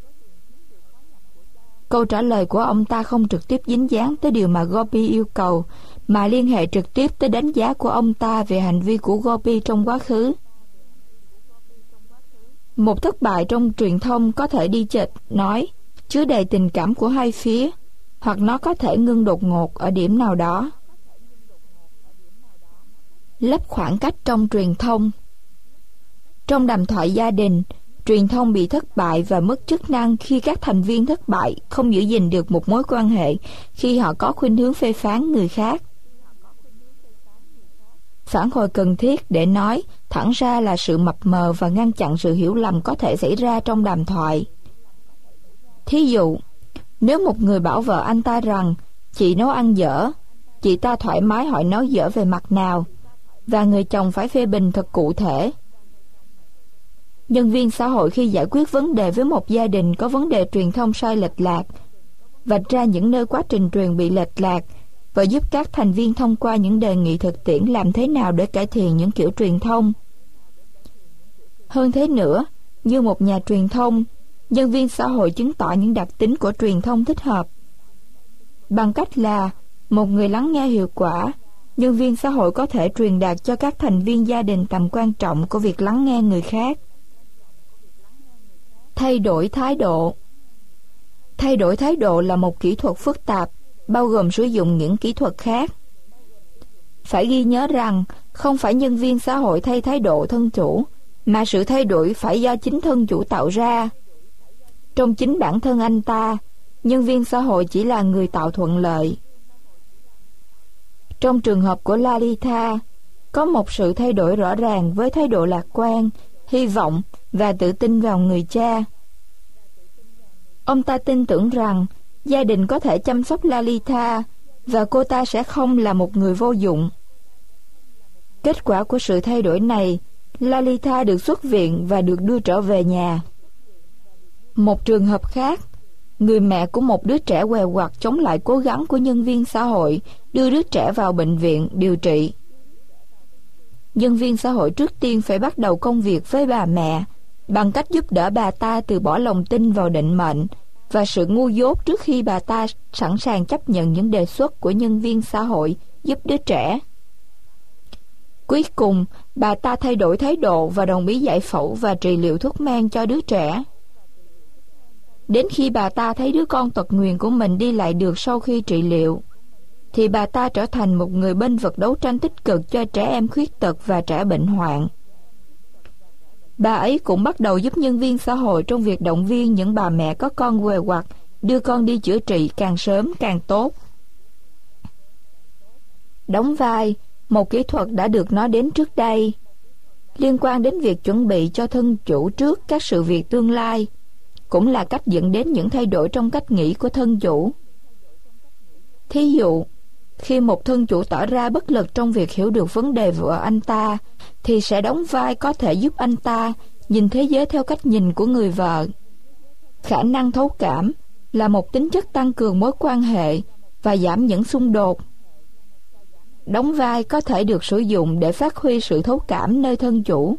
Câu trả lời của ông ta không trực tiếp dính dáng tới điều mà Gopi yêu cầu, mà liên hệ trực tiếp tới đánh giá của ông ta về hành vi của Gopi trong quá khứ. Một thất bại trong truyền thông có thể đi chệch nói, chứa đầy tình cảm của hai phía, hoặc nó có thể ngưng đột ngột ở điểm nào đó. Lấp khoảng cách trong truyền thông. Trong đàm thoại gia đình, truyền thông bị thất bại và mất chức năng khi các thành viên thất bại không giữ gìn được một mối quan hệ khi họ có khuynh hướng phê phán người khác. Phản hồi cần thiết để nói thẳng ra là sự mập mờ và ngăn chặn sự hiểu lầm có thể xảy ra trong đàm thoại. Thí dụ, nếu một người bảo vợ anh ta rằng chị nấu ăn dở, chị ta thoải mái hỏi nấu dở về mặt nào, và người chồng phải phê bình thật cụ thể. Nhân viên xã hội khi giải quyết vấn đề với một gia đình có vấn đề truyền thông sai lệch lạc, vạch ra những nơi quá trình truyền bị lệch lạc và giúp các thành viên thông qua những đề nghị thực tiễn làm thế nào để cải thiện những kiểu truyền thông. Hơn thế nữa, như một nhà truyền thông, nhân viên xã hội chứng tỏ những đặc tính của truyền thông thích hợp. Bằng cách là một người lắng nghe hiệu quả, nhân viên xã hội có thể truyền đạt cho các thành viên gia đình tầm quan trọng của việc lắng nghe người khác. Thay đổi thái độ. Thay đổi thái độ là một kỹ thuật phức tạp, bao gồm sử dụng những kỹ thuật khác. Phải ghi nhớ rằng, không phải nhân viên xã hội thay thái độ thân chủ, mà sự thay đổi phải do chính thân chủ tạo ra. Trong chính bản thân anh ta, nhân viên xã hội chỉ là người tạo thuận lợi. Trong trường hợp của Lalita, có một sự thay đổi rõ ràng với thái độ lạc quan, hy vọng và tự tin vào người cha. Ông ta tin tưởng rằng gia đình có thể chăm sóc Lalita và cô ta sẽ không là một người vô dụng. Kết quả của sự thay đổi này Lalita được xuất viện và được đưa trở về nhà. Một trường hợp khác, người mẹ của một đứa trẻ què quặt chống lại cố gắng của nhân viên xã hội đưa đứa trẻ vào bệnh viện điều trị. Nhân viên xã hội trước tiên phải bắt đầu công việc với bà mẹ bằng cách giúp đỡ bà ta từ bỏ lòng tin vào định mệnh và sự ngu dốt trước khi bà ta sẵn sàng chấp nhận những đề xuất của nhân viên xã hội giúp đứa trẻ. Cuối cùng, bà ta thay đổi thái độ và đồng ý giải phẫu và trị liệu thuốc men cho đứa trẻ. Đến khi bà ta thấy đứa con tật nguyền của mình đi lại được sau khi trị liệu, thì bà ta trở thành một người bênh vực đấu tranh tích cực cho trẻ em khuyết tật và trẻ bệnh hoạn. Bà ấy cũng bắt đầu giúp nhân viên xã hội trong việc động viên những bà mẹ có con què quặt đưa con đi chữa trị càng sớm càng tốt. Đóng vai một kỹ thuật đã được nói đến trước đây, liên quan đến việc chuẩn bị cho thân chủ trước các sự việc tương lai, cũng là cách dẫn đến những thay đổi trong cách nghĩ của thân chủ. Thí dụ, khi một thân chủ tỏ ra bất lực trong việc hiểu được vấn đề vợ anh ta, thì sẽ đóng vai có thể giúp anh ta nhìn thế giới theo cách nhìn của người vợ. Khả năng thấu cảm là một tính chất tăng cường mối quan hệ và giảm những xung đột. Đóng vai có thể được sử dụng để phát huy sự thấu cảm nơi thân chủ.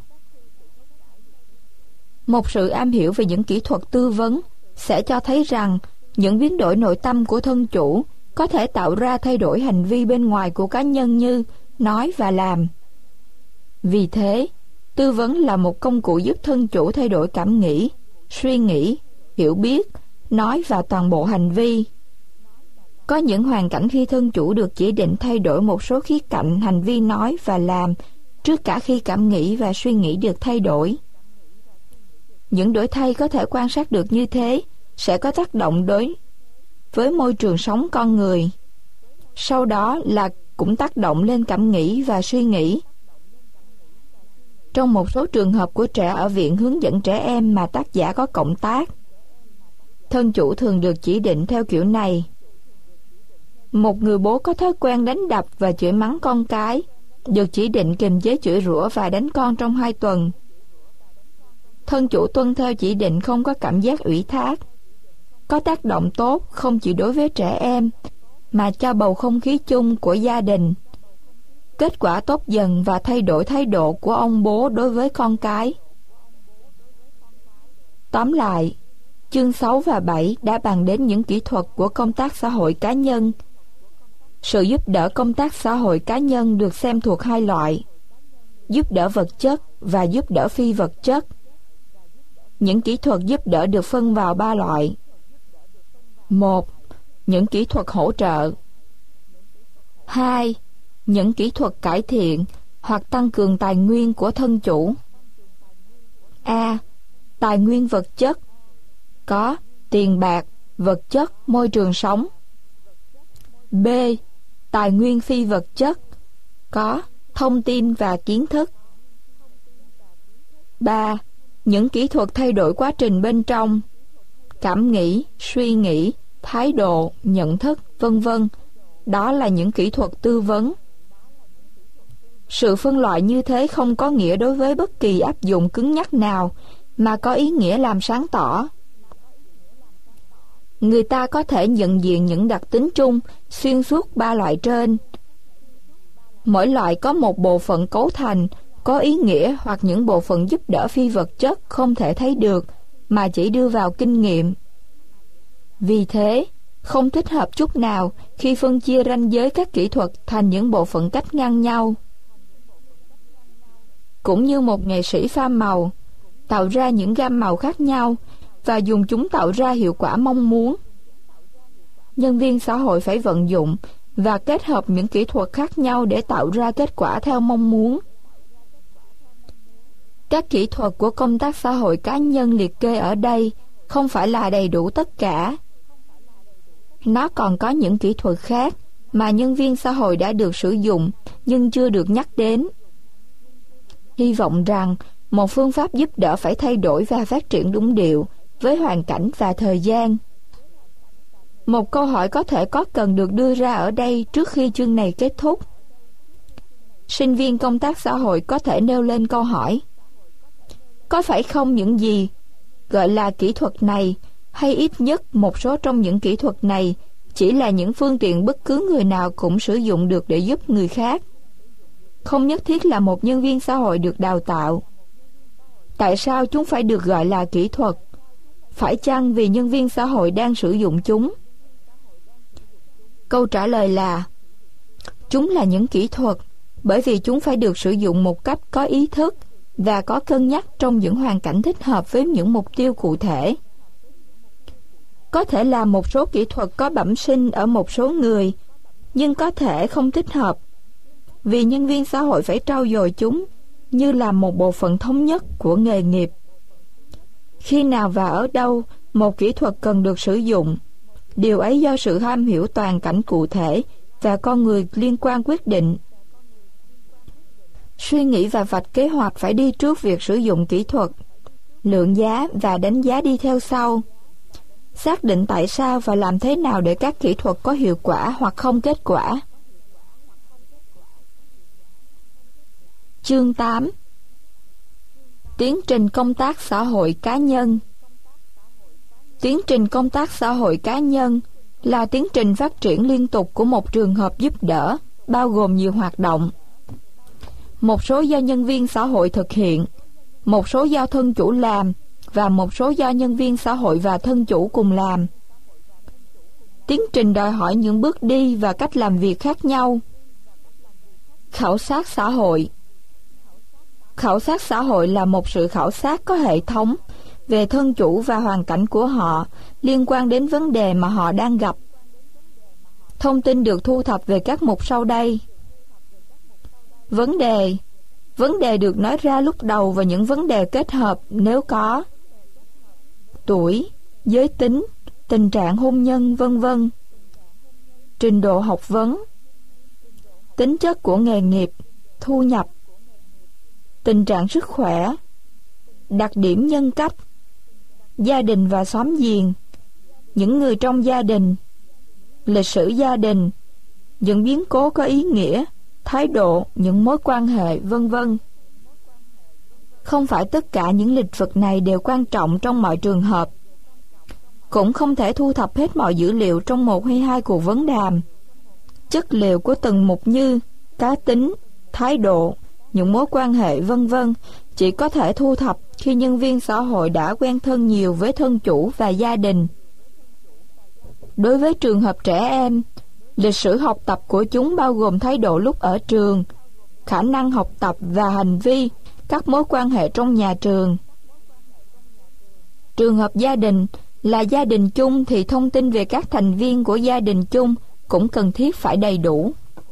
Một sự am hiểu về những kỹ thuật tư vấn sẽ cho thấy rằng những biến đổi nội tâm của thân chủ có thể tạo ra thay đổi hành vi bên ngoài của cá nhân như nói và làm. Vì thế, tư vấn là một công cụ giúp thân chủ thay đổi cảm nghĩ, suy nghĩ, hiểu biết, nói và toàn bộ hành vi. Có những hoàn cảnh khi thân chủ được chỉ định thay đổi một số khía cạnh hành vi nói và làm trước cả khi cảm nghĩ và suy nghĩ được thay đổi. Những đổi thay có thể quan sát được như thế sẽ có tác động đối với môi trường sống con người. Sau đó là cũng tác động lên cảm nghĩ và suy nghĩ. Trong một số trường hợp của trẻ ở viện hướng dẫn trẻ em mà tác giả có cộng tác, thân chủ thường được chỉ định theo kiểu này. Một người bố có thói quen đánh đập và chửi mắng con cái, được chỉ định kiềm chế chửi rủa và đánh con trong 2 tuần. Thân chủ tuân theo chỉ định không có cảm giác ủy thác, có tác động tốt không chỉ đối với trẻ em, mà cho bầu không khí chung của gia đình. Kết quả tốt dần và thay đổi thái độ của ông bố đối với con cái. Tóm lại, chương 6 và 7 đã bàn đến những kỹ thuật của công tác xã hội cá nhân. Sự giúp đỡ công tác xã hội cá nhân được xem thuộc 2 loại: giúp đỡ vật chất và giúp đỡ phi vật chất. Những kỹ thuật giúp đỡ được phân vào 3 loại. 1. Những kỹ thuật hỗ trợ. 2. Những kỹ thuật cải thiện hoặc tăng cường tài nguyên của thân chủ. A. Tài nguyên vật chất, có tiền bạc, vật chất, môi trường sống. B. Tài nguyên phi vật chất, có thông tin và kiến thức. 3. Những kỹ thuật thay đổi quá trình bên trong, cảm nghĩ, suy nghĩ, thái độ, nhận thức, vân vân. Đó là những kỹ thuật tư vấn. Sự phân loại như thế không có nghĩa đối với bất kỳ áp dụng cứng nhắc nào, mà có ý nghĩa làm sáng tỏ. Người ta có thể nhận diện những đặc tính chung xuyên suốt 3 loại trên. Mỗi loại có một bộ phận cấu thành, có ý nghĩa hoặc những bộ phận giúp đỡ phi vật chất không thể thấy được, mà chỉ đưa vào kinh nghiệm. Vì thế, không thích hợp chút nào khi phân chia ranh giới các kỹ thuật thành những bộ phận cách ngăn nhau. Cũng như một nghệ sĩ pha màu, tạo ra những gam màu khác nhau và dùng chúng tạo ra hiệu quả mong muốn. Nhân viên xã hội phải vận dụng và kết hợp những kỹ thuật khác nhau để tạo ra kết quả theo mong muốn. Các kỹ thuật của công tác xã hội cá nhân liệt kê ở đây không phải là đầy đủ tất cả. Nó còn có những kỹ thuật khác mà nhân viên xã hội đã được sử dụng nhưng chưa được nhắc đến. Hy vọng rằng một phương pháp giúp đỡ phải thay đổi và phát triển đúng điệu với hoàn cảnh và thời gian. Một câu hỏi có thể có cần được đưa ra ở đây trước khi chương này kết thúc. Sinh viên công tác xã hội có thể nêu lên câu hỏi: Có phải không những gì gọi là kỹ thuật này, hay ít nhất một số trong những kỹ thuật này, chỉ là những phương tiện bất cứ người nào cũng sử dụng được để giúp người khác, không nhất thiết là một nhân viên xã hội được đào tạo. Tại sao chúng phải được gọi là kỹ thuật? Phải chăng vì nhân viên xã hội đang sử dụng chúng? Câu trả lời là chúng là những kỹ thuật, bởi vì chúng phải được sử dụng một cách có ý thức và có cân nhắc trong những hoàn cảnh thích hợp với những mục tiêu cụ thể. Có thể là một số kỹ thuật có bẩm sinh ở một số người, nhưng có thể không thích hợp, vì nhân viên xã hội phải trau dồi chúng như là một bộ phận thống nhất của nghề nghiệp. Khi nào và ở đâu một kỹ thuật cần được sử dụng, điều ấy do sự am hiểu toàn cảnh cụ thể và con người liên quan quyết định. Suy nghĩ và vạch kế hoạch phải đi trước việc sử dụng kỹ thuật, lượng giá và đánh giá đi theo sau. Xác định tại sao và làm thế nào để các kỹ thuật có hiệu quả hoặc không kết quả. Chương 8. Tiến trình công tác xã hội cá nhân. Tiến trình công tác xã hội cá nhân là tiến trình phát triển liên tục của một trường hợp giúp đỡ, bao gồm nhiều hoạt động. Một số do nhân viên xã hội thực hiện, một số do thân chủ làm, và một số do nhân viên xã hội và thân chủ cùng làm. Tiến trình đòi hỏi những bước đi và cách làm việc khác nhau. Khảo sát xã hội. Khảo sát xã hội là một sự khảo sát có hệ thống về thân chủ và hoàn cảnh của họ liên quan đến vấn đề mà họ đang gặp. Thông tin được thu thập về các mục sau đây. Vấn đề được nói ra lúc đầu và những vấn đề kết hợp nếu có. Tuổi, giới tính, tình trạng hôn nhân, v.v. Trình độ học vấn, tính chất của nghề nghiệp, thu nhập, tình trạng sức khỏe, đặc điểm nhân cách, gia đình và xóm giềng, những người trong gia đình, lịch sử gia đình, những biến cố có ý nghĩa, thái độ, những mối quan hệ, v.v. Không phải tất cả những lĩnh vực này đều quan trọng trong mọi trường hợp. Cũng không thể thu thập hết mọi dữ liệu trong một hay hai cuộc vấn đàm. Chất liệu của từng mục như cá tính, thái độ, những mối quan hệ, v.v. chỉ có thể thu thập khi nhân viên xã hội đã quen thân nhiều với thân chủ và gia đình. Đối với trường hợp trẻ em, lịch sử học tập của chúng bao gồm thái độ lúc ở trường, khả năng học tập và hành vi, các mối quan hệ trong nhà trường. Trường hợp gia đình là gia đình chung thì thông tin về các thành viên của gia đình chung cũng cần thiết phải đầy đủ.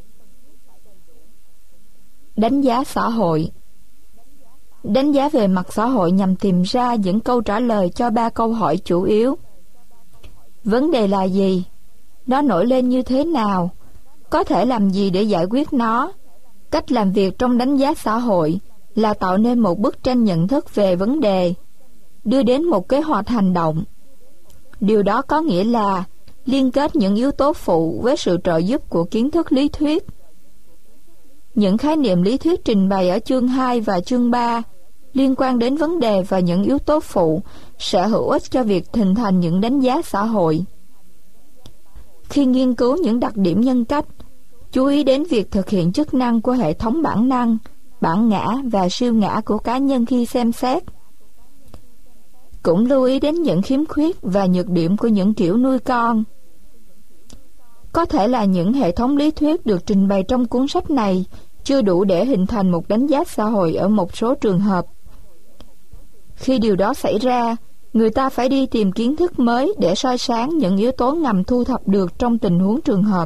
Đánh giá xã hội. Đánh giá về mặt xã hội nhằm tìm ra những câu trả lời cho 3 câu hỏi chủ yếu. Vấn đề là gì? Nó nổi lên như thế nào? Có thể làm gì để giải quyết nó? Cách làm việc trong đánh giá xã hội là tạo nên một bức tranh nhận thức về vấn đề, đưa đến một kế hoạch hành động. Điều đó có nghĩa là liên kết những yếu tố phụ với sự trợ giúp của kiến thức lý thuyết. Những khái niệm lý thuyết trình bày ở chương 2 và chương 3 liên quan đến vấn đề và những yếu tố phụ sẽ hữu ích cho việc hình thành những đánh giá xã hội. Khi nghiên cứu những đặc điểm nhân cách, chú ý đến việc thực hiện chức năng của hệ thống bản năng, bản ngã và siêu ngã của cá nhân khi xem xét. Cũng lưu ý đến những khiếm khuyết và nhược điểm của những kiểu nuôi con. Có thể là những hệ thống lý thuyết được trình bày trong cuốn sách này chưa đủ để hình thành một đánh giá xã hội ở một số trường hợp. Khi điều đó xảy ra, người ta phải đi tìm kiến thức mới để soi sáng những yếu tố ngầm thu thập được trong tình huống trường hợp.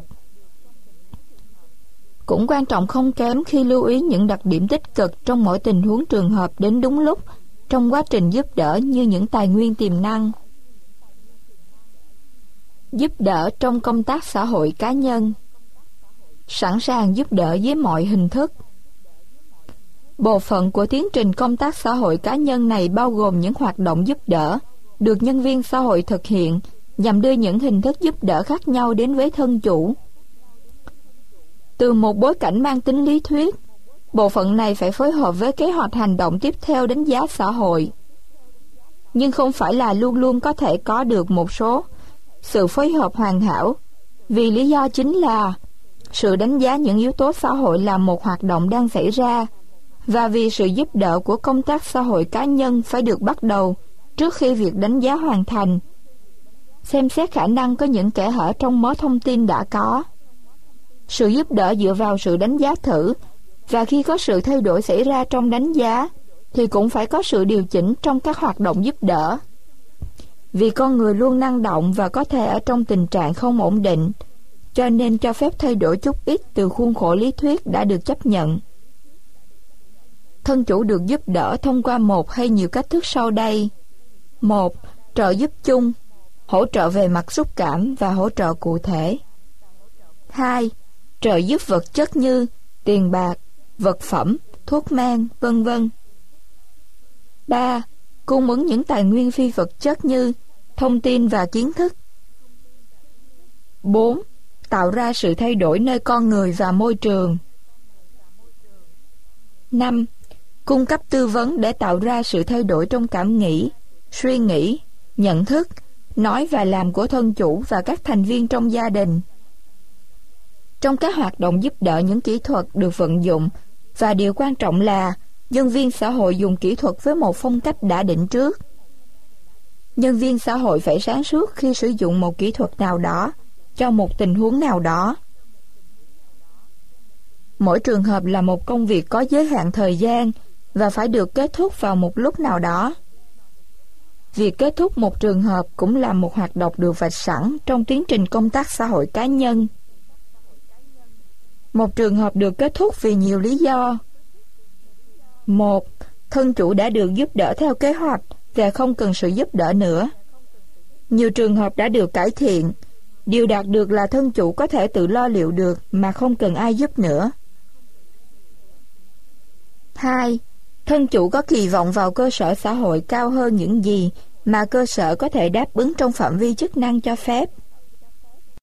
Cũng quan trọng không kém khi lưu ý những đặc điểm tích cực trong mỗi tình huống trường hợp đến đúng lúc trong quá trình giúp đỡ như những tài nguyên tiềm năng. Giúp đỡ trong công tác xã hội cá nhân. Sẵn sàng giúp đỡ với mọi hình thức. Bộ phận của tiến trình công tác xã hội cá nhân này bao gồm những hoạt động giúp đỡ được nhân viên xã hội thực hiện nhằm đưa những hình thức giúp đỡ khác nhau đến với thân chủ. Từ một bối cảnh mang tính lý thuyết, bộ phận này phải phối hợp với kế hoạch hành động tiếp theo đánh giá xã hội. Nhưng không phải là luôn luôn có thể có được một số sự phối hợp hoàn hảo, vì lý do chính là sự đánh giá những yếu tố xã hội là một hoạt động đang xảy ra, và vì sự giúp đỡ của công tác xã hội cá nhân phải được bắt đầu trước khi việc đánh giá hoàn thành. Xem xét khả năng có những kẽ hở trong mớ thông tin đã có. Sự giúp đỡ dựa vào sự đánh giá thử, và khi có sự thay đổi xảy ra trong đánh giá, thì cũng phải có sự điều chỉnh trong các hoạt động giúp đỡ. Vì con người luôn năng động và có thể ở trong tình trạng không ổn định, cho nên cho phép thay đổi chút ít từ khuôn khổ lý thuyết đã được chấp nhận. Thân chủ được giúp đỡ thông qua một hay nhiều cách thức sau đây. 1. Trợ giúp chung, hỗ trợ về mặt xúc cảm và hỗ trợ cụ thể. 2. Trợ giúp vật chất như tiền bạc, vật phẩm, thuốc men, vân vân. 3. Cung ứng những tài nguyên phi vật chất như thông tin và kiến thức. 4. Tạo ra sự thay đổi nơi con người và môi trường. 5. Cung cấp tư vấn để tạo ra sự thay đổi trong cảm nghĩ, suy nghĩ, nhận thức, nói và làm của thân chủ và các thành viên trong gia đình. Trong các hoạt động giúp đỡ, những kỹ thuật được vận dụng, và điều quan trọng là nhân viên xã hội dùng kỹ thuật với một phong cách đã định trước. Nhân viên xã hội phải sáng suốt khi sử dụng một kỹ thuật nào đó cho một tình huống nào đó. Mỗi trường hợp là một công việc có giới hạn thời gian và phải được kết thúc vào một lúc nào đó. Việc kết thúc một trường hợp cũng là một hoạt động được vạch sẵn trong tiến trình công tác xã hội cá nhân. Một trường hợp được kết thúc vì nhiều lý do. 1. Thân chủ đã được giúp đỡ theo kế hoạch và không cần sự giúp đỡ nữa. Nhiều trường hợp đã được cải thiện. Điều đạt được là thân chủ có thể tự lo liệu được mà không cần ai giúp nữa. 2. Thân chủ có kỳ vọng vào cơ sở xã hội cao hơn những gì mà cơ sở có thể đáp ứng trong phạm vi chức năng cho phép.